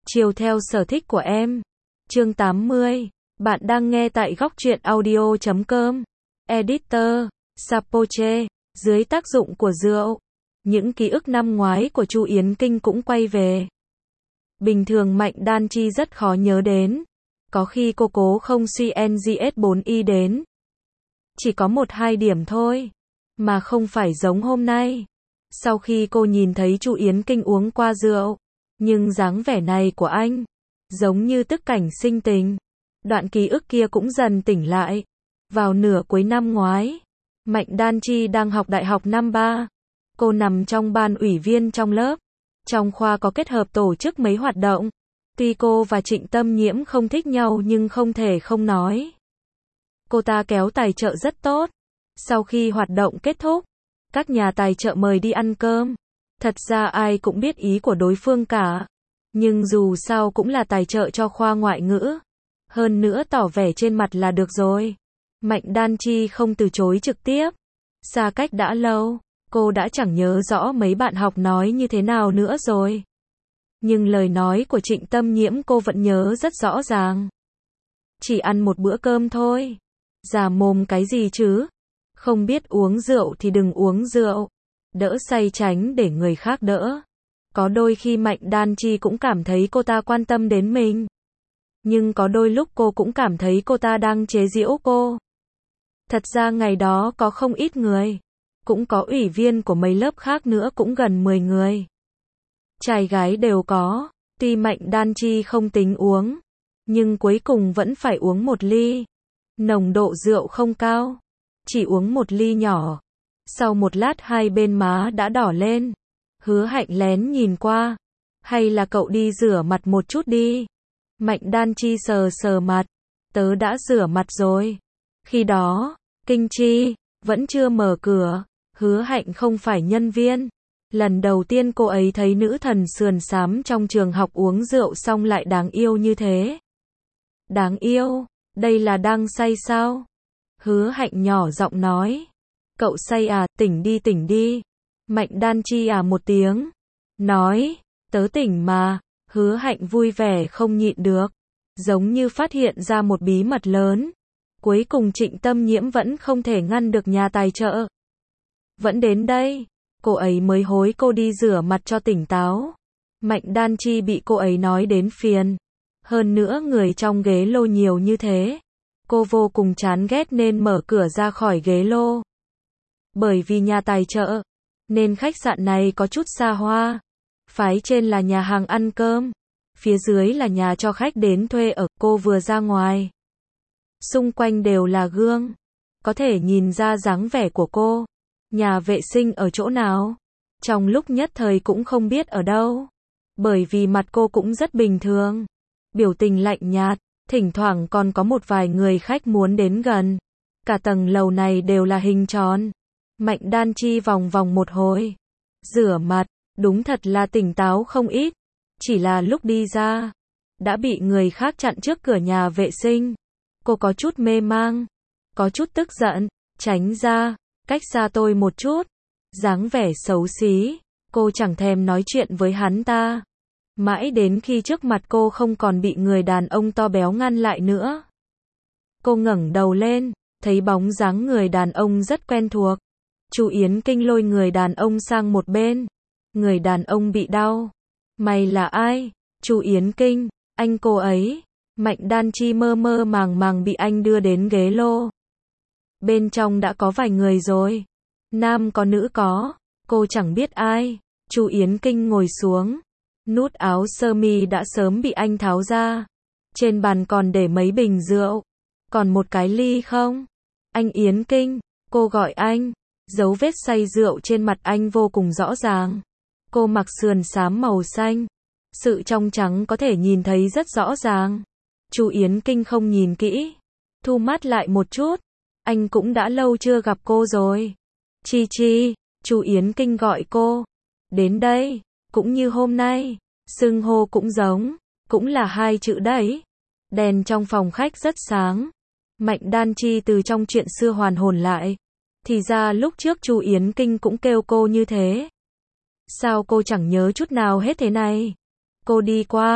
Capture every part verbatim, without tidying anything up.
Chiều theo sở thích của em. Chương tám mươi. Bạn đang nghe tại góc truyện audio chấm com. Editor, Sapoche. Dưới tác dụng của rượu, những ký ức năm ngoái của Chu Yến Kinh cũng quay về. Bình thường Mạnh Đan Chi rất khó nhớ đến. Có khi cô cố không suy en giê ét bốn i đến. Chỉ có một hai điểm thôi. Mà không phải giống hôm nay. Sau khi cô nhìn thấy Chu Yến Kinh uống qua rượu. Nhưng dáng vẻ này của anh, giống như tức cảnh sinh tình. Đoạn ký ức kia cũng dần tỉnh lại. Vào nửa cuối năm ngoái, Mạnh Đan Chi đang học đại học năm ba. Cô nằm trong ban ủy viên trong lớp. Trong khoa có kết hợp tổ chức mấy hoạt động. Tuy cô và Trịnh Tâm Nhiễm không thích nhau nhưng không thể không nói. Cô ta kéo tài trợ rất tốt. Sau khi hoạt động kết thúc, các nhà tài trợ mời đi ăn cơm. Thật ra ai cũng biết ý của đối phương cả. Nhưng dù sao cũng là tài trợ cho khoa ngoại ngữ. Hơn nữa tỏ vẻ trên mặt là được rồi. Mạnh Đan Chi không từ chối trực tiếp. Xa cách đã lâu, cô đã chẳng nhớ rõ mấy bạn học nói như thế nào nữa rồi. Nhưng lời nói của Trịnh Tâm Nhiễm cô vẫn nhớ rất rõ ràng. Chỉ ăn một bữa cơm thôi. Già mồm cái gì chứ? Không biết uống rượu thì đừng uống rượu. Đỡ say tránh để người khác đỡ. Có đôi khi Mạnh Đan Chi cũng cảm thấy cô ta quan tâm đến mình. Nhưng có đôi lúc cô cũng cảm thấy cô ta đang chế giễu cô. Thật ra ngày đó có không ít người. Cũng có ủy viên của mấy lớp khác nữa cũng gần mười người. Trai gái đều có. Tuy Mạnh Đan Chi không tính uống. Nhưng cuối cùng vẫn phải uống một ly. Nồng độ rượu không cao. Chỉ uống một ly nhỏ. Sau một lát hai bên má đã đỏ lên. Hứa Hạnh lén nhìn qua. Hay là cậu đi rửa mặt một chút đi. Mạnh Đan Chi sờ sờ mặt. Tớ đã rửa mặt rồi. Khi đó, Kinh Chi vẫn chưa mở cửa. Hứa Hạnh không phải nhân viên. Lần đầu tiên cô ấy thấy nữ thần sườn xám trong trường học uống rượu xong lại đáng yêu như thế. Đáng yêu? Đây là đang say sao? Hứa Hạnh nhỏ giọng nói. Cậu say à, tỉnh đi tỉnh đi. Mạnh Đan Chi à một tiếng. Nói, tớ tỉnh mà. Hứa Hạnh vui vẻ không nhịn được. Giống như phát hiện ra một bí mật lớn. Cuối cùng Trịnh Tâm Nhiễm vẫn không thể ngăn được nhà tài trợ. Vẫn đến đây. Cô ấy mới hối cô đi rửa mặt cho tỉnh táo. Mạnh Đan Chi bị cô ấy nói đến phiền. Hơn nữa người trong ghế lô nhiều như thế. Cô vô cùng chán ghét nên mở cửa ra khỏi ghế lô. Bởi vì nhà tài trợ, nên khách sạn này có chút xa hoa. Phái trên là nhà hàng ăn cơm. Phía dưới là nhà cho khách đến thuê ở. Cô vừa ra ngoài. Xung quanh đều là gương. Có thể nhìn ra dáng vẻ của cô. Nhà vệ sinh ở chỗ nào? Trong lúc nhất thời cũng không biết ở đâu. Bởi vì mặt cô cũng rất bình thường. Biểu tình lạnh nhạt. Thỉnh thoảng còn có một vài người khách muốn đến gần. Cả tầng lầu này đều là hình tròn. Mạnh Đan Chi vòng vòng một hồi. Rửa mặt, đúng thật là tỉnh táo không ít. Chỉ là lúc đi ra, đã bị người khác chặn trước cửa nhà vệ sinh. Cô có chút mê mang, có chút tức giận, tránh ra, cách xa tôi một chút. Dáng vẻ xấu xí, cô chẳng thèm nói chuyện với hắn ta. Mãi đến khi trước mặt cô không còn bị người đàn ông to béo ngăn lại nữa. Cô ngẩng đầu lên, thấy bóng dáng người đàn ông rất quen thuộc. Chu Yến Kinh lôi người đàn ông sang một bên. Người đàn ông bị đau. Mày là ai? Chu Yến Kinh, anh cô ấy. Mạnh Đan Chi mơ mơ màng màng bị anh đưa đến ghế lô. Bên trong đã có vài người rồi. Nam có nữ có. Cô chẳng biết ai. Chu Yến Kinh ngồi xuống. Nút áo sơ mi đã sớm bị anh tháo ra. Trên bàn còn để mấy bình rượu. Còn một cái ly không? Anh Yến Kinh, cô gọi anh. Dấu vết say rượu trên mặt anh vô cùng rõ ràng. Cô mặc sườn xám màu xanh. Sự trong trắng có thể nhìn thấy rất rõ ràng. Chu Yến Kinh không nhìn kỹ. Thu mắt lại một chút. Anh cũng đã lâu chưa gặp cô rồi. Chi Chi, Chu Yến Kinh gọi cô. Đến đây, cũng như hôm nay. Xưng hô cũng giống. Cũng là hai chữ đấy. Đèn trong phòng khách rất sáng. Mạnh Đan Chi từ trong chuyện xưa hoàn hồn lại. Thì ra lúc trước Chu Yến Kinh cũng kêu cô như thế. Sao cô chẳng nhớ chút nào hết thế này? Cô đi qua,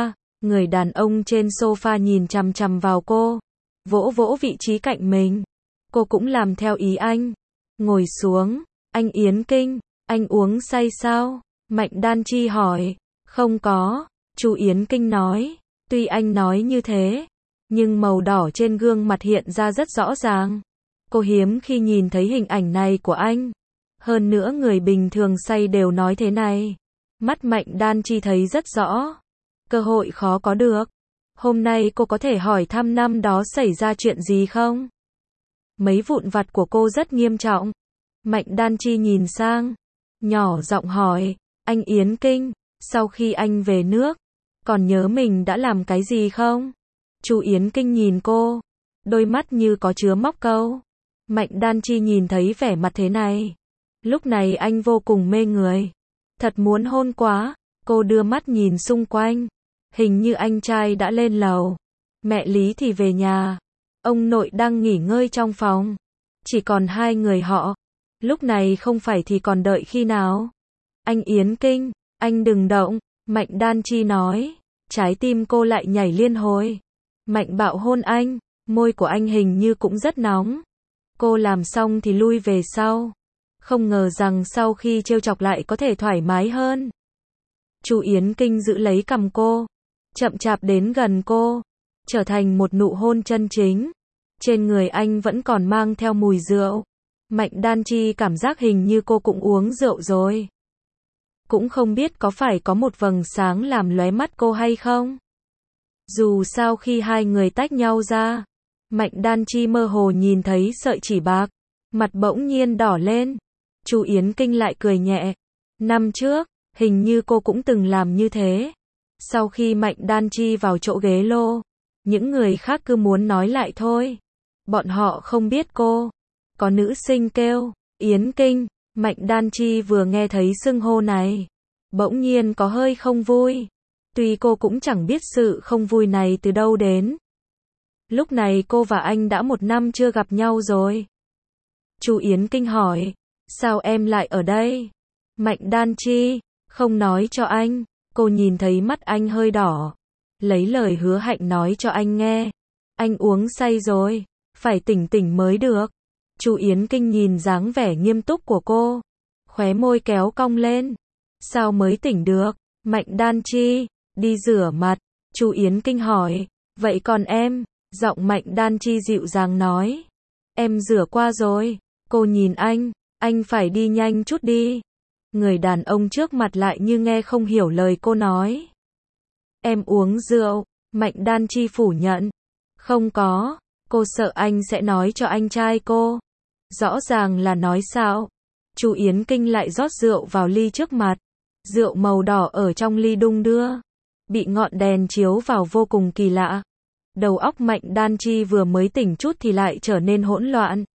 Người đàn ông trên sofa nhìn chằm chằm vào cô, vỗ vỗ vị trí cạnh mình. Cô cũng làm theo ý anh. Ngồi xuống. Anh Yến Kinh, anh uống say sao? Mạnh Đan Chi hỏi. Không có, Chu Yến Kinh nói. Tuy anh nói như thế, nhưng màu đỏ trên gương mặt hiện ra rất rõ ràng. Cô hiếm khi nhìn thấy hình ảnh này của anh. Hơn nữa người bình thường say đều nói thế này. Mắt Mạnh Đan Chi thấy rất rõ. Cơ hội khó có được. Hôm nay cô có thể hỏi thăm năm đó xảy ra chuyện gì không? Mấy vụn vặt của cô rất nghiêm trọng. Mạnh Đan Chi nhìn sang, nhỏ giọng hỏi, anh Yến Kinh, sau khi anh về nước, còn nhớ mình đã làm cái gì không? Chu Yến Kinh nhìn cô, đôi mắt như có chứa móc câu. Mạnh Đan Chi nhìn thấy vẻ mặt thế này. Lúc này anh vô cùng mê người. Thật muốn hôn quá. Cô đưa mắt nhìn xung quanh. Hình như anh trai đã lên lầu. Mẹ Lý thì về nhà. Ông nội đang nghỉ ngơi trong phòng. Chỉ còn hai người họ. Lúc này không phải thì còn đợi khi nào? Anh Yến Kinh, anh đừng động. Mạnh Đan Chi nói. Trái tim cô lại nhảy liên hồi. Mạnh Bạo hôn anh. Môi của anh hình như cũng rất nóng. Cô làm xong thì lui về sau. Không ngờ rằng sau khi trêu chọc lại có thể thoải mái hơn. Chu Yến Kinh giữ lấy cằm cô, chậm chạp đến gần cô, trở thành một nụ hôn chân chính. Trên người anh vẫn còn mang theo mùi rượu. Mạnh Đan Chi cảm giác hình như cô cũng uống rượu rồi. Cũng không biết có phải có một vầng sáng làm lóe mắt cô hay không. Dù sao khi hai người tách nhau ra, Mạnh Đan Chi mơ hồ nhìn thấy sợi chỉ bạc, mặt bỗng nhiên đỏ lên. Chu Yến Kinh lại cười nhẹ. Năm trước, hình như cô cũng từng làm như thế. Sau khi Mạnh Đan Chi vào chỗ ghế lô, những người khác cứ muốn nói lại thôi. Bọn họ không biết cô. Có nữ sinh kêu, Yến Kinh. Mạnh Đan Chi vừa nghe thấy xưng hô này, bỗng nhiên có hơi không vui. Tuy cô cũng chẳng biết sự không vui này từ đâu đến. Lúc này cô và anh đã một năm chưa gặp nhau rồi. Chu Yến Kinh hỏi, sao em lại ở đây? Mạnh Đan Chi, không nói cho anh. Cô nhìn thấy mắt anh hơi đỏ. Lấy lời hứa hạnh nói cho anh nghe. Anh uống say rồi, phải tỉnh tỉnh mới được. Chu Yến Kinh nhìn dáng vẻ nghiêm túc của cô, khóe môi kéo cong lên. Sao mới tỉnh được? Mạnh Đan Chi, đi rửa mặt. Chu Yến Kinh hỏi, vậy còn em? Giọng Mạnh Đan Chi dịu dàng nói, em rửa qua rồi. Cô nhìn anh, anh phải đi nhanh chút đi. Người đàn ông trước mặt lại như nghe không hiểu lời cô nói. Em uống rượu. Mạnh Đan Chi phủ nhận. Không có. Cô sợ anh sẽ nói cho anh trai cô. Rõ ràng là nói sao. Chu Yến Kinh lại rót rượu vào ly trước mặt. Rượu màu đỏ ở trong ly đung đưa, bị ngọn đèn chiếu vào vô cùng kỳ lạ. Đầu óc Mạnh Đan Chi vừa mới tỉnh chút thì lại trở nên hỗn loạn.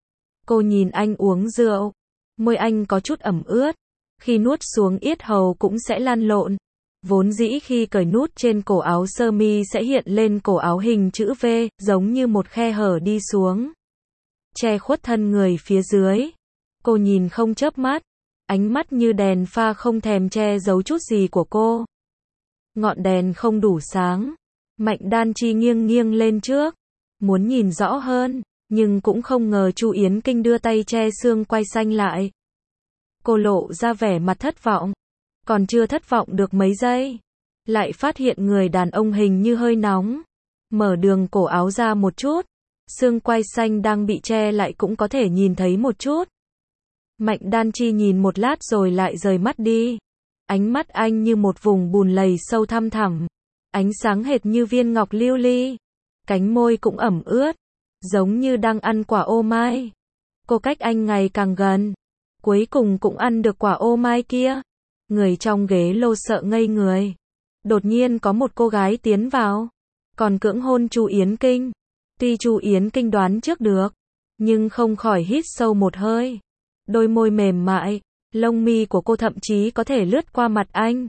Cô nhìn anh uống rượu, môi anh có chút ẩm ướt, khi nuốt xuống yết hầu cũng sẽ lăn lộn. Vốn dĩ khi cởi nút trên cổ áo sơ mi sẽ hiện lên cổ áo hình chữ V, giống như một khe hở đi xuống, che khuất thân người phía dưới. Cô nhìn không chớp mắt, ánh mắt như đèn pha không thèm che giấu chút gì của cô. Ngọn đèn không đủ sáng. Mạnh Đan Chi nghiêng nghiêng lên trước, muốn nhìn rõ hơn, nhưng cũng không ngờ Chu Yến Kinh đưa tay che xương quai xanh lại. Cô lộ ra vẻ mặt thất vọng. Còn chưa thất vọng được mấy giây, lại phát hiện người đàn ông hình như hơi nóng. Mở đường cổ áo ra một chút, xương quai xanh đang bị che lại cũng có thể nhìn thấy một chút. Mạnh Đan Chi nhìn một lát rồi lại rời mắt đi. Ánh mắt anh như một vùng bùn lầy sâu thăm thẳm, ánh sáng hệt như viên ngọc lưu ly. Cánh môi cũng ẩm ướt, giống như đang ăn quả ô mai. Cô cách anh ngày càng gần, cuối cùng cũng ăn được quả ô mai kia. Người trong ghế lô sợ ngây người. Đột nhiên có một cô gái tiến vào, còn cưỡng hôn Chu Yến Kinh. Tuy Chu Yến Kinh đoán trước được, nhưng không khỏi hít sâu một hơi. Đôi môi mềm mại, lông mi của cô thậm chí có thể lướt qua mặt anh.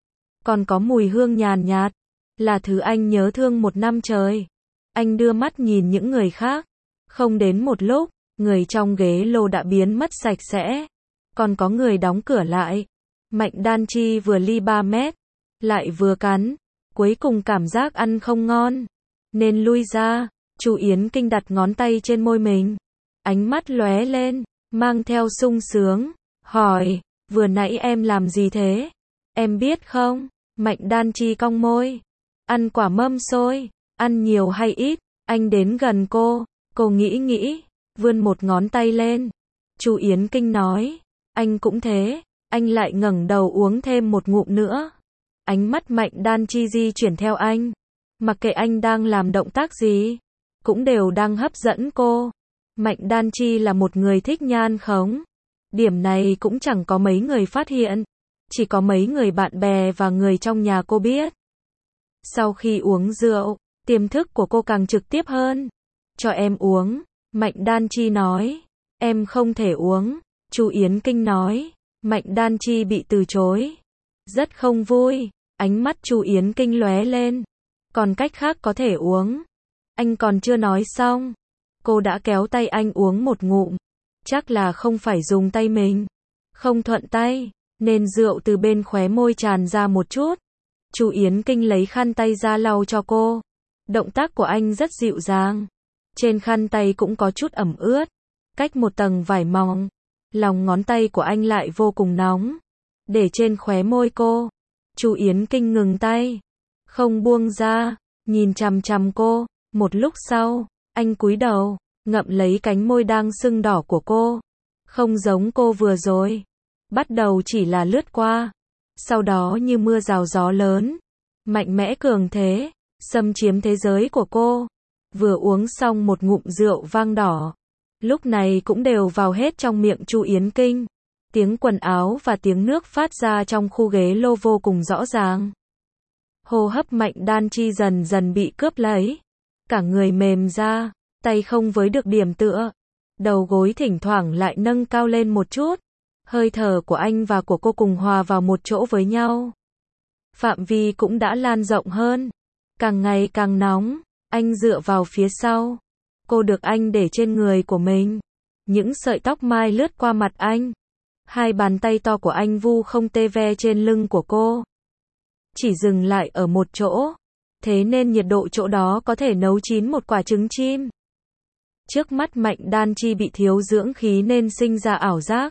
Còn có mùi hương nhàn nhạt, là thứ anh nhớ thương một năm trời. Anh đưa mắt nhìn những người khác. Không đến một lúc, người trong ghế lô đã biến mất sạch sẽ. Còn có người đóng cửa lại. Mạnh Đan Chi vừa ly ba mét, lại vừa cắn. cuối cùng cảm giác ăn không ngon, nên lui ra. Chu Yến Kinh đặt ngón tay trên môi mình, ánh mắt lóe lên, mang theo sung sướng, hỏi, vừa nãy em làm gì thế? Em biết không? Mạnh Đan Chi cong môi, ăn quả mâm xôi, ăn nhiều hay ít? Anh đến gần cô, cô nghĩ nghĩ, vươn một ngón tay lên. Chu Yến Kinh nói, anh cũng thế. Anh lại ngẩng đầu uống thêm một ngụm nữa. Ánh mắt Mạnh Đan Chi di chuyển theo anh, mặc kệ anh đang làm động tác gì, cũng đều đang hấp dẫn cô. Mạnh Đan Chi là một người thích nhan khống. Điểm này cũng chẳng có mấy người phát hiện, chỉ có mấy người bạn bè và người trong nhà cô biết. Sau khi uống rượu, tiềm thức của cô càng trực tiếp hơn. Cho em uống, Mạnh Đan Chi nói. Em không thể uống, Chu Yến Kinh nói. Mạnh Đan Chi bị từ chối, rất không vui. Ánh mắt Chu Yến Kinh lóe lên. Còn cách khác có thể uống. Anh còn chưa nói xong, cô đã kéo tay anh uống một ngụm. Chắc là không phải dùng tay mình, không thuận tay, nên rượu từ bên khóe môi tràn ra một chút. Chu Yến Kinh lấy khăn tay ra lau cho cô. Động tác của anh rất dịu dàng. Trên khăn tay cũng có chút ẩm ướt, cách một tầng vải mỏng. Lòng ngón tay của anh lại vô cùng nóng, để trên khóe môi cô. Chu Yến Kinh ngừng tay, không buông ra, nhìn chằm chằm cô. Một lúc sau, anh cúi đầu, ngậm lấy cánh môi đang sưng đỏ của cô. Không giống cô vừa rồi, bắt đầu chỉ là lướt qua, sau đó như mưa rào gió lớn, mạnh mẽ cường thế, xâm chiếm thế giới của cô. Vừa uống xong một ngụm rượu vang đỏ, lúc này cũng đều vào hết trong miệng Chu Yến Kinh. Tiếng quần áo và tiếng nước phát ra trong khu ghế lô vô cùng rõ ràng. Hô hấp Mạnh Đan Chi dần dần bị cướp lấy. Cả người mềm ra, tay không với được điểm tựa. Đầu gối thỉnh thoảng lại nâng cao lên một chút. Hơi thở của anh và của cô cùng hòa vào một chỗ với nhau. Phạm vi cũng đã lan rộng hơn. Càng ngày càng nóng, anh dựa vào phía sau. Cô được anh để trên người của mình. Những sợi tóc mai lướt qua mặt anh. Hai bàn tay to của anh vu không tê ve trên lưng của cô. Chỉ dừng lại ở một chỗ. Thế nên nhiệt độ chỗ đó có thể nấu chín một quả trứng chim. Trước mắt Mạnh Đan Chi bị thiếu dưỡng khí nên sinh ra ảo giác.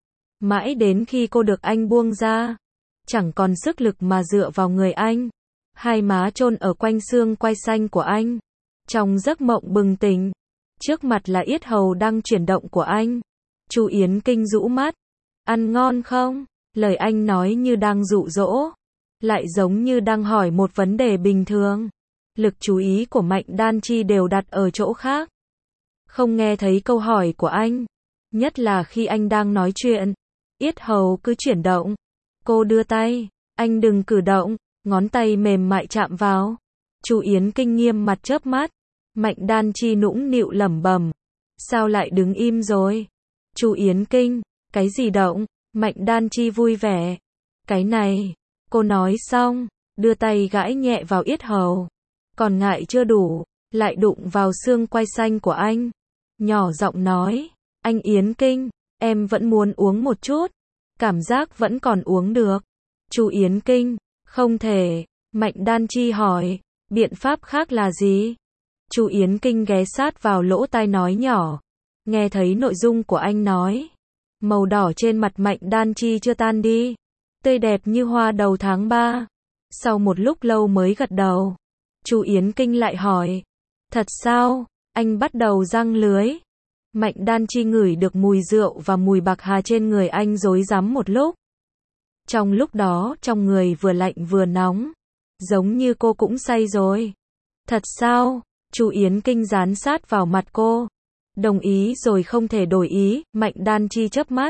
Mãi đến khi cô được anh buông ra, chẳng còn sức lực mà dựa vào người anh. Hai má chôn ở quanh xương quai xanh của anh. Trong giấc mộng bừng tỉnh, trước mặt là yết hầu đang chuyển động của anh. Chu Yến Kinh rũ mắt. Ăn ngon không? Lời anh nói như đang dụ dỗ, lại giống như đang hỏi một vấn đề bình thường. Lực chú ý của Mạnh Đan Chi đều đặt ở chỗ khác, không nghe thấy câu hỏi của anh. Nhất là khi anh đang nói chuyện, yết hầu cứ chuyển động. Cô đưa tay, anh đừng cử động, ngón tay mềm mại chạm vào. Chu Yến Kinh nghiêm mặt chớp mắt. Mạnh Đan Chi nũng nịu lẩm bẩm, sao lại đứng im rồi? Chu Yến Kinh, cái gì động? Mạnh Đan Chi vui vẻ. Cái này, cô nói xong, đưa tay gãi nhẹ vào yết hầu. Còn ngại chưa đủ, lại đụng vào xương quai xanh của anh. Nhỏ giọng nói, anh Yến Kinh, em vẫn muốn uống một chút. Cảm giác vẫn còn uống được. Chu Yến Kinh, không thể. Mạnh Đan Chi hỏi, biện pháp khác là gì? Chu Yến Kinh ghé sát vào lỗ tai nói nhỏ. Nghe thấy nội dung của anh nói. Màu đỏ trên mặt Mạnh Đan Chi chưa tan đi. Tươi đẹp như hoa đầu tháng ba. Sau một lúc lâu mới gật đầu. Chu Yến Kinh lại hỏi. Thật sao? Anh bắt đầu răng lưới. Mạnh Đan Chi ngửi được mùi rượu và mùi bạc hà trên người anh rối rắm một lúc. Trong lúc đó, trong người vừa lạnh vừa nóng. Giống như cô cũng say rồi. Thật sao? Chu Yến Kinh dán sát vào mặt cô. Đồng ý rồi không thể đổi ý. Mạnh Đan Chi chớp mắt.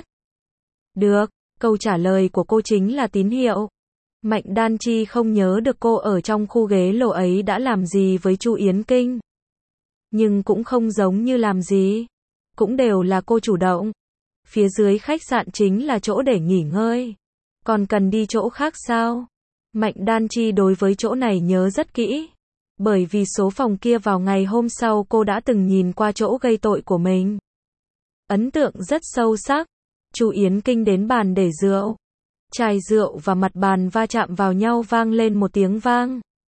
Được, câu trả lời của cô chính là tín hiệu. Mạnh Đan Chi không nhớ được cô ở trong khu ghế lô ấy đã làm gì với Chu Yến Kinh. Nhưng cũng không giống như làm gì. Cũng đều là cô chủ động. Phía dưới khách sạn chính là chỗ để nghỉ ngơi. Còn cần đi chỗ khác sao? Mạnh Đan Chi đối với chỗ này nhớ rất kỹ. Bởi vì số phòng kia vào ngày hôm sau cô đã từng nhìn qua chỗ gây tội của mình. Ấn tượng rất sâu sắc. Chu Yến Kinh đến bàn để rượu. Chai rượu và mặt bàn va chạm vào nhau vang lên một tiếng vang.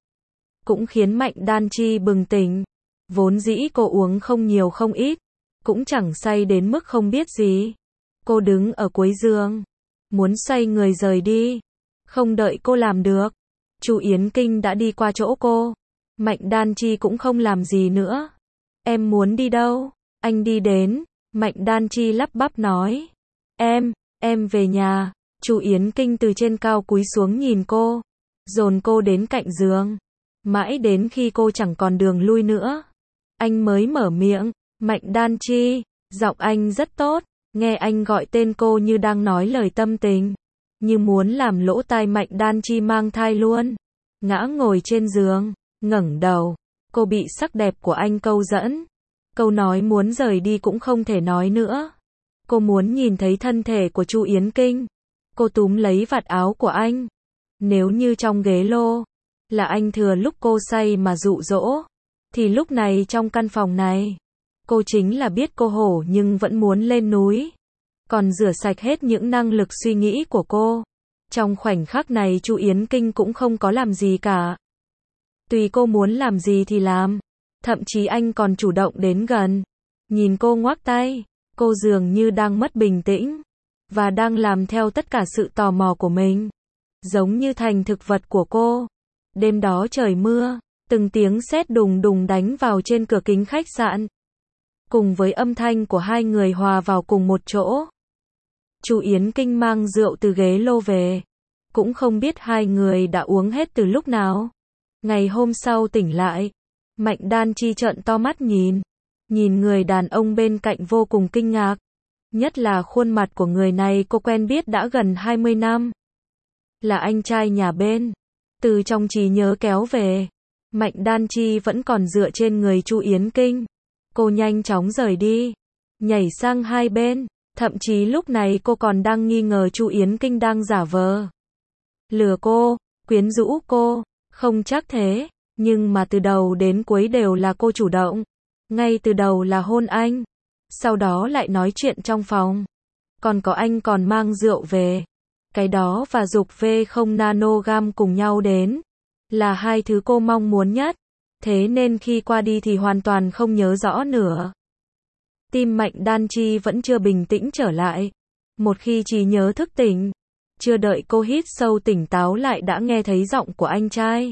cũng khiến Mạnh Đan Chi bừng tỉnh. Vốn dĩ cô uống không nhiều không ít, cũng chẳng say đến mức không biết gì. Cô đứng ở cuối giường, muốn xoay người rời đi, không đợi cô làm được, Chu Yến Kinh đã đi qua chỗ cô. Mạnh Đan Chi cũng không làm gì nữa. Em muốn đi đâu? Anh đi đến. Mạnh Đan Chi lắp bắp nói. Em, em về nhà. Chu Yến Kinh từ trên cao cúi xuống nhìn cô, dồn cô đến cạnh giường. Mãi đến khi cô chẳng còn đường lui nữa, anh mới mở miệng. Mạnh Đan Chi, giọng anh rất tốt, nghe anh gọi tên cô như đang nói lời tâm tình, như muốn làm lỗ tai Mạnh Đan Chi mang thai luôn. Ngã ngồi trên giường, ngẩng đầu, cô bị sắc đẹp của anh câu dẫn. Câu nói muốn rời đi cũng không thể nói nữa. Cô muốn nhìn thấy thân thể của Chu Yến Kinh. Cô túm lấy vạt áo của anh. Nếu như trong ghế lô là anh thừa lúc cô say mà dụ dỗ, thì lúc này trong căn phòng này, cô chính là biết cô hổ nhưng vẫn muốn lên núi. Còn rửa sạch hết những năng lực suy nghĩ của cô. Trong khoảnh khắc này Chu Yến Kinh cũng không có làm gì cả. Tùy cô muốn làm gì thì làm. Thậm chí anh còn chủ động đến gần. Nhìn cô ngoác tay. Cô dường như đang mất bình tĩnh. Và đang làm theo tất cả sự tò mò của mình. Giống như thành thực vật của cô. Đêm đó trời mưa. Từng tiếng sét đùng đùng đánh vào trên cửa kính khách sạn. Cùng với âm thanh của hai người hòa vào cùng một chỗ. Chu Yến Kinh mang rượu từ ghế lô về. Cũng không biết hai người đã uống hết từ lúc nào. Ngày hôm sau tỉnh lại, Mạnh Đan Chi trợn to mắt nhìn. Nhìn người đàn ông bên cạnh vô cùng kinh ngạc. Nhất là khuôn mặt của người này cô quen biết đã gần hai mươi năm. Là anh trai nhà bên. Từ trong trí nhớ kéo về. Mạnh Đan Chi vẫn còn dựa trên người Chu Yến Kinh. Cô nhanh chóng rời đi. Nhảy sang hai bên. Thậm chí lúc này cô còn đang nghi ngờ Chu Yến Kinh đang giả vờ. Lừa cô, quyến rũ cô. Không chắc thế. Nhưng mà từ đầu đến cuối đều là cô chủ động. Ngay từ đầu là hôn anh. Sau đó lại nói chuyện trong phòng. Còn có anh còn mang rượu về. Cái đó và dục V không nanogam cùng nhau đến. Là hai thứ cô mong muốn nhất. Thế nên khi qua đi thì hoàn toàn không nhớ rõ nữa. Tim Mạnh Đan Chi vẫn chưa bình tĩnh trở lại. Một khi trí nhớ thức tỉnh, chưa đợi cô hít sâu tỉnh táo lại đã nghe thấy giọng của anh trai.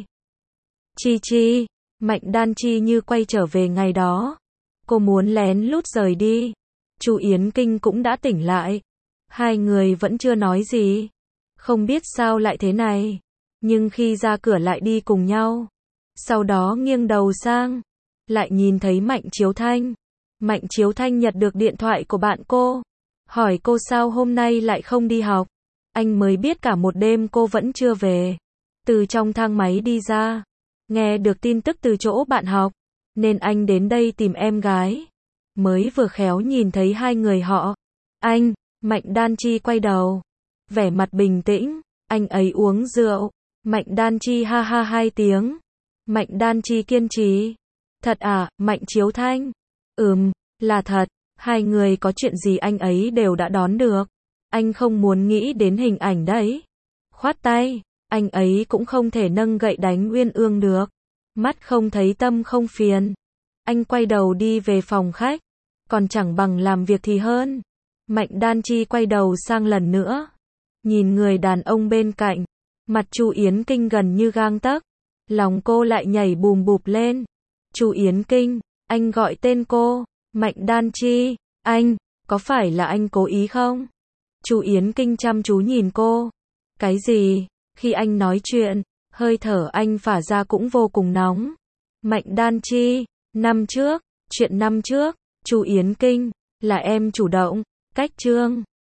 Chi Chi, Mạnh Đan Chi như quay trở về ngày đó. Cô muốn lén lút rời đi. Chu Yến Kinh cũng đã tỉnh lại. Hai người vẫn chưa nói gì. Không biết sao lại thế này. Nhưng khi ra cửa lại đi cùng nhau. Sau đó nghiêng đầu sang. Lại nhìn thấy Mạnh Chiếu Thanh. Mạnh Chiếu Thanh nhặt được điện thoại của bạn cô. Hỏi cô sao hôm nay lại không đi học. Anh mới biết cả một đêm cô vẫn chưa về. Từ trong thang máy đi ra. Nghe được tin tức từ chỗ bạn học. Nên anh đến đây tìm em gái. Mới vừa khéo nhìn thấy hai người họ. Anh, Mạnh Đan Chi quay đầu. Vẻ mặt bình tĩnh. Anh ấy uống rượu. Mạnh Đan Chi ha ha hai tiếng. Mạnh Đan Chi kiên trì. Thật à, Mạnh Chiếu Thanh? Ừm, là thật. Hai người có chuyện gì anh ấy đều đã đón được. Anh không muốn nghĩ đến hình ảnh đấy. Khoát tay. Anh ấy cũng không thể nâng gậy đánh Uyên Ương được. Mắt không thấy tâm không phiền. Anh quay đầu đi về phòng khách. Còn chẳng bằng làm việc thì hơn. Mạnh Đan Chi quay đầu sang lần nữa. Nhìn người đàn ông bên cạnh. Mặt Chu Yến Kinh gần như gang tấc. Lòng cô lại nhảy bùm bụp lên. Chu Yến Kinh, anh gọi tên cô. Mạnh Đan Chi, anh, có phải là anh cố ý không? Chu Yến Kinh chăm chú nhìn cô. Cái gì? Khi anh nói chuyện, hơi thở anh phả ra cũng vô cùng nóng. Mạnh Đan Chi, năm trước, chuyện năm trước, Chu Yến Kinh, là em chủ động, cách chương.